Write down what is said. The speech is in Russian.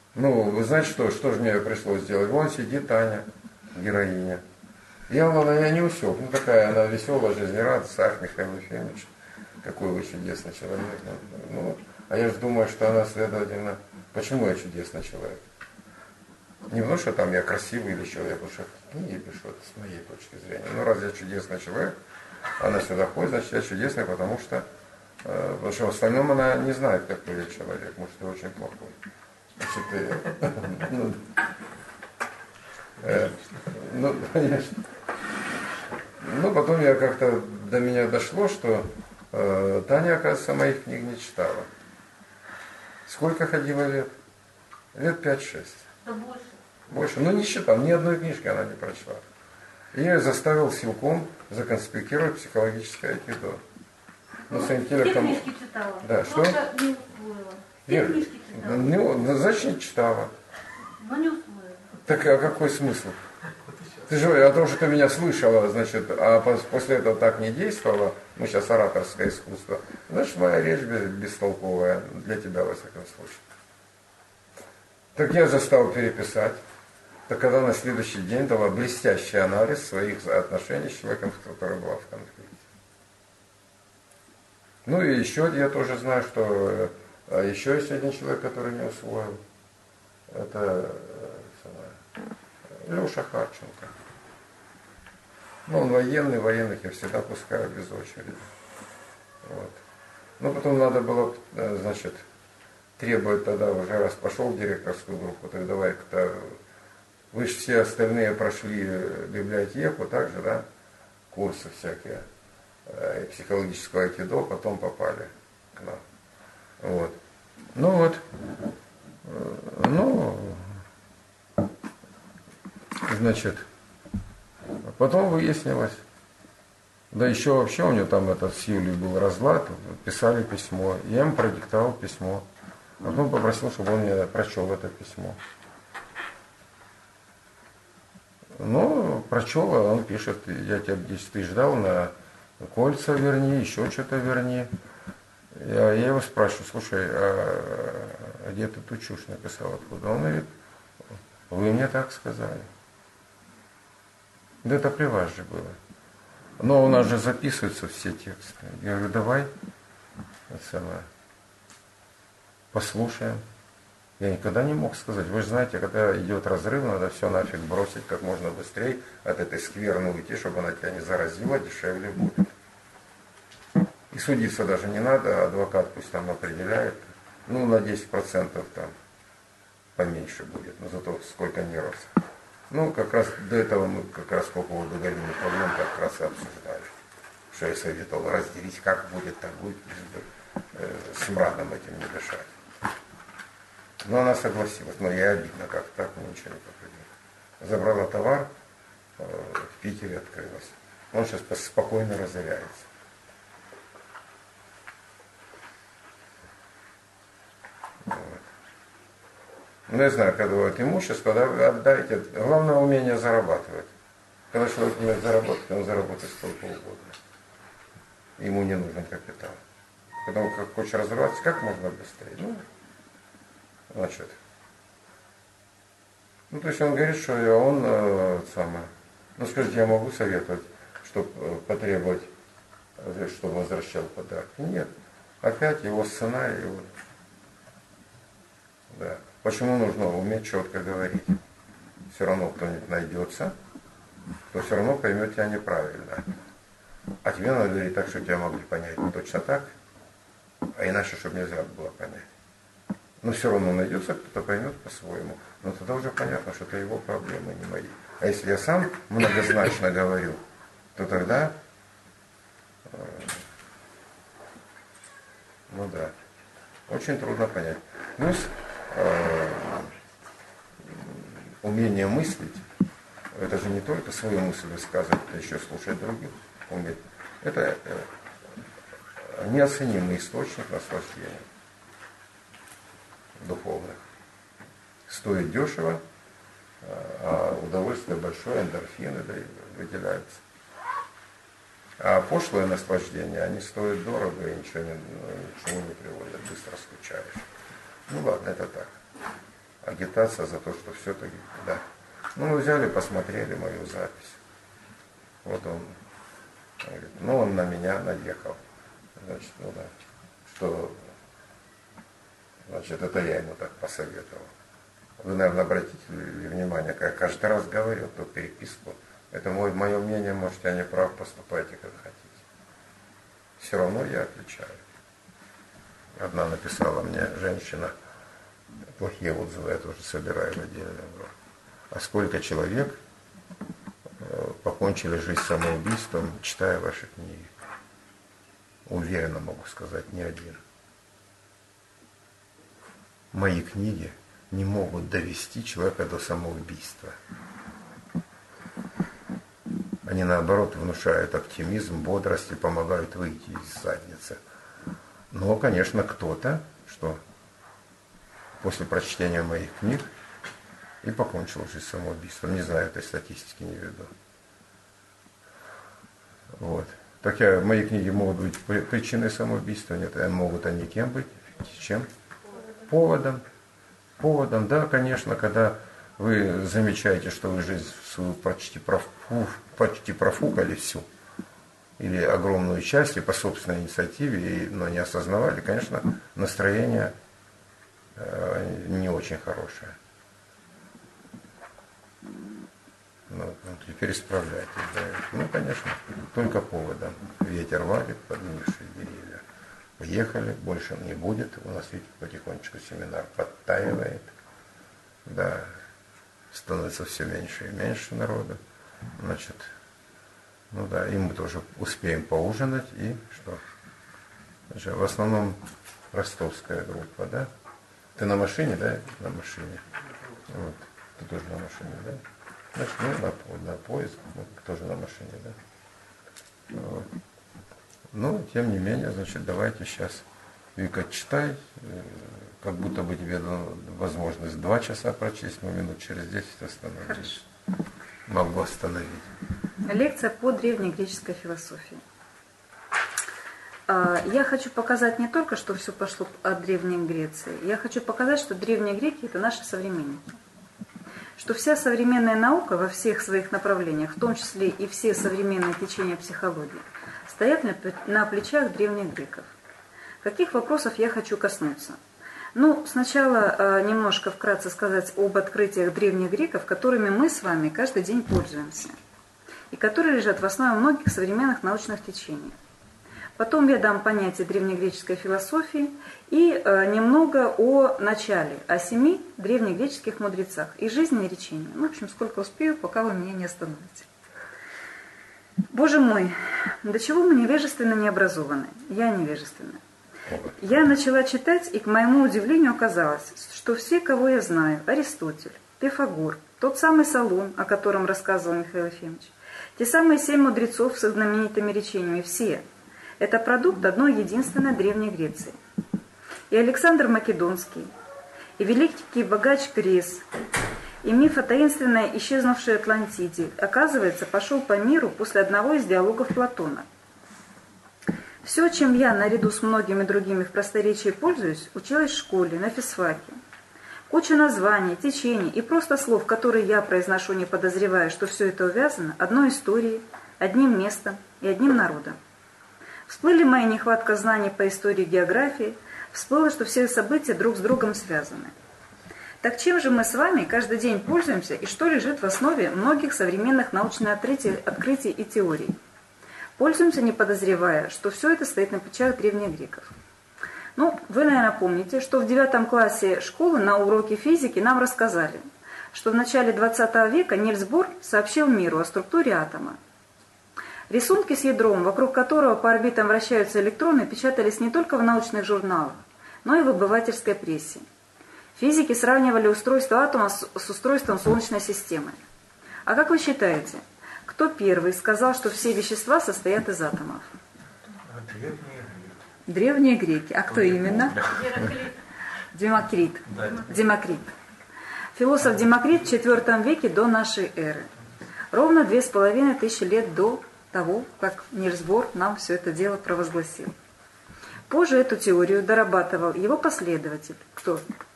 Ну, вы знаете, что же мне пришлось сделать? Вон сидит Таня, героиня. Я не усек. Ну, такая она веселая, жизнерадостная, ах, Михаил Ефимович, какой вы чудесный человек. Ну, а я же думаю, что она, следовательно, почему я чудесный человек? Не потому, что там я красивый или человек, потому что в книге пишу, это с моей точки зрения. Ну, раз я чудесный человек, она сюда ходит, значит, я чудесный, потому что в остальном она не знает, какой я человек. Может, я очень плохой. Значит, ну, конечно. Ну, потом я как-то до меня дошло, что Таня, оказывается, моих книг не читала. Сколько ходила лет? Лет 5-6. Да больше. Больше. Ну, не считал, ни одной книжки она не прочла. И я ее заставил силком законспектировать психологическое айкидо. Ну, с интеллектом... Все книжки читала? Да, что? Просто не усвоила. Все книжки читала? Ну, значит, не читала. Но не усвоила. Так, а какой смысл? Ты же о том, что ты меня слышала, значит, а после этого так не действовала, ну, сейчас ораторское искусство, значит, моя речь бестолковая, для тебя, во всяком случае. Так я заставил переписать. Так когда на следующий день дала блестящий анализ своих отношений с человеком, с которым была в конфликте. Ну и еще я тоже знаю, что еще есть один человек, который не усвоил. Это Леша Харченко. Ну, он военный, военных я всегда пускаю без очереди. Вот. Но потом надо было, значит, требовать тогда уже, раз пошел в директорскую группу, так давай-ка, вы же все остальные прошли библиотеку, также, да, курсы всякие, психологического айкидо, потом попали к нам. Вот. Ну вот, значит, потом выяснилось, да еще вообще у него там этот с Юлей был разлад, писали письмо, я ему продиктовал письмо, а потом попросил, чтобы он мне прочел это письмо. Ну, прочел, а он пишет, я тебя 10 тысяч дал на кольца верни, еще что-то верни. Я его спрашиваю, слушай, а где ты ту чушь написал, откуда? Он говорит, вы мне так сказали. Да это при вас же было. Но у нас же записываются все тексты. Я говорю, давай, послушаем. Я никогда не мог сказать. Вы же знаете, когда идет разрыв, надо все нафиг бросить как можно быстрее, от этой скверны уйти, чтобы она тебя не заразила, дешевле будет. И судиться даже не надо, адвокат пусть там определяет. Ну, на 10% там поменьше будет, но зато сколько нервов. Ну, как раз до этого мы как раз по поводу Галины Павленко как раз и обсуждали. Что я советовал разделить, как будет, так будет, смрадом этим не дышать. Но она согласилась, но ей обидно, как так, мы ничего не попадем. Забрала товар, в Питере открылась. Он сейчас спокойно разоряется. Вот. Ну, я знаю, когда вот имущество, да, отдайте, главное умение зарабатывать. Когда человек умеет заработать, он заработает столько угодно. Ему не нужен капитал. Когда он хочет разорваться, как можно быстрее. Ну, значит. Ну, то есть он говорит, что он ну, скажите, я могу советовать, чтобы потребовать, чтобы возвращал подарки? Нет. Опять его цена, его... Да. Почему нужно уметь четко говорить? Все равно кто-нибудь найдется, то все равно поймет тебя неправильно. А тебе надо говорить так, что тебя могли понять точно так, а иначе, чтобы нельзя было понять. Но все равно найдется, кто-то поймет по-своему. Но тогда уже понятно, что это его проблемы, не мои. А если я сам многозначно говорю, то тогда, ну да, очень трудно понять. Плюс умение мыслить, это же не только свою мысль высказывать, это еще слушать других. Уметь. Это неоценимый источник наслаждения духовных. Стоит дешево, а удовольствие большое, эндорфины выделяются. А пошлое наслаждение, они стоят дорого и ничего не приводят, быстро скучаешь. Ну ладно, это так. агитация за то, что все-таки, да. Ну, мы взяли, посмотрели мою запись. Вот он говорит, ну, он на меня наехал. Значит, ну да, что, значит, это я ему так посоветовал. Вы, наверное, обратите внимание, как я каждый раз говорю эту переписку. Это мое мнение, может, я не прав, поступайте как хотите. Все равно я отвечаю. Одна написала мне женщина, плохие отзывы я тоже собираю в отдельный блог. А сколько человек покончили жизнь самоубийством, читая ваши книги? Уверенно могу сказать, не один. Мои книги не могут довести человека до самоубийства. Они, наоборот, внушают оптимизм, бодрость и помогают выйти из задницы. Но, конечно, кто-то, что после прочтения моих книг и покончил жизнь самоубийством. Не знаю, этой статистики не веду. Вот. Так мои книги могут быть причиной самоубийства, нет, могут они кем быть? Чем? Поводом. Поводом, да, конечно, когда вы замечаете, что вы жизнь свою почти профукали всю, или огромную часть, и по собственной инициативе, но не осознавали, конечно, настроение не очень хорошее. Ну, теперь исправляйтесь. Да. Ну, конечно, только поводом. Ветер валит, поднимешие деревья. Уехали, больше не будет. У нас, видите, потихонечку семинар подтаивает. Да, становится все меньше и меньше народа. Значит, ну да, и мы тоже успеем поужинать. И что? Значит, в основном ростовская группа, да? Ты на машине, да? На машине. Вот. Ты тоже на машине, да? Значит, ну, на поезд, ну, тоже на машине, да? Вот. Ну, тем не менее, значит, давайте сейчас, Вика, читай, как будто бы тебе дана возможность 2 часа прочесть, но минут через 10 остановить. Могу остановить. Лекция по древнегреческой философии. Я хочу показать не только, что все пошло от Древней Греции, я хочу показать, что древние греки – это наши современники. Что вся современная наука во всех своих направлениях, в том числе и все современные течения психологии, стоят на плечах древних греков. Каких вопросов я хочу коснуться? Ну, сначала немножко вкратце сказать об открытиях древних греков, которыми мы с вами каждый день пользуемся, и которые лежат в основе многих современных научных течений. Потом я дам понятие древнегреческой философии и немного о начале, о 7 древнегреческих мудрецах и жизни и речении. Ну, в общем, сколько успею, пока вы меня не остановите. Боже мой, до чего мы невежественно не образованы? Я невежественна. Я начала читать, и к моему удивлению оказалось, что все, кого я знаю, Аристотель, Пифагор, тот самый Солон, о котором рассказывал Михаил Ефимович, те самые 7 мудрецов со знаменитыми речениями, все – это продукт одной единственной Древней Греции. И Александр Македонский, и великий богач Крес, и миф о таинственной исчезнувшей Атлантиде, оказывается, пошел по миру после одного из диалогов Платона. Все, чем я, наряду с многими другими в просторечии пользуюсь, училась в школе, на физфаке. Куча названий, течений и просто слов, которые я произношу, не подозревая, что все это увязано одной историей, одним местом и одним народом. Всплыли моя нехватка знаний по истории и географии, всплыло, что все события друг с другом связаны. Так чем же мы с вами каждый день пользуемся и что лежит в основе многих современных научных открытий и теорий? Пользуемся, не подозревая, что все это стоит на плечах древних греков. Ну, вы, наверное, помните, что в 9 классе школы на уроке физики нам рассказали, что в начале 20 века Нильс Бор сообщил миру о структуре атома. Рисунки с ядром, вокруг которого по орбитам вращаются электроны, печатались не только в научных журналах, но и в обывательской прессе. Физики сравнивали устройство атома с устройством Солнечной системы. А как вы считаете, кто первый сказал, что все вещества состоят из атомов? Древние греки. А кто именно? Демокрит. Философ Демокрит в IV веке до нашей эры. Ровно 2500 лет до того, как Нильс Бор нам все это дело провозгласил. Позже эту теорию дорабатывал его последователь. Кто?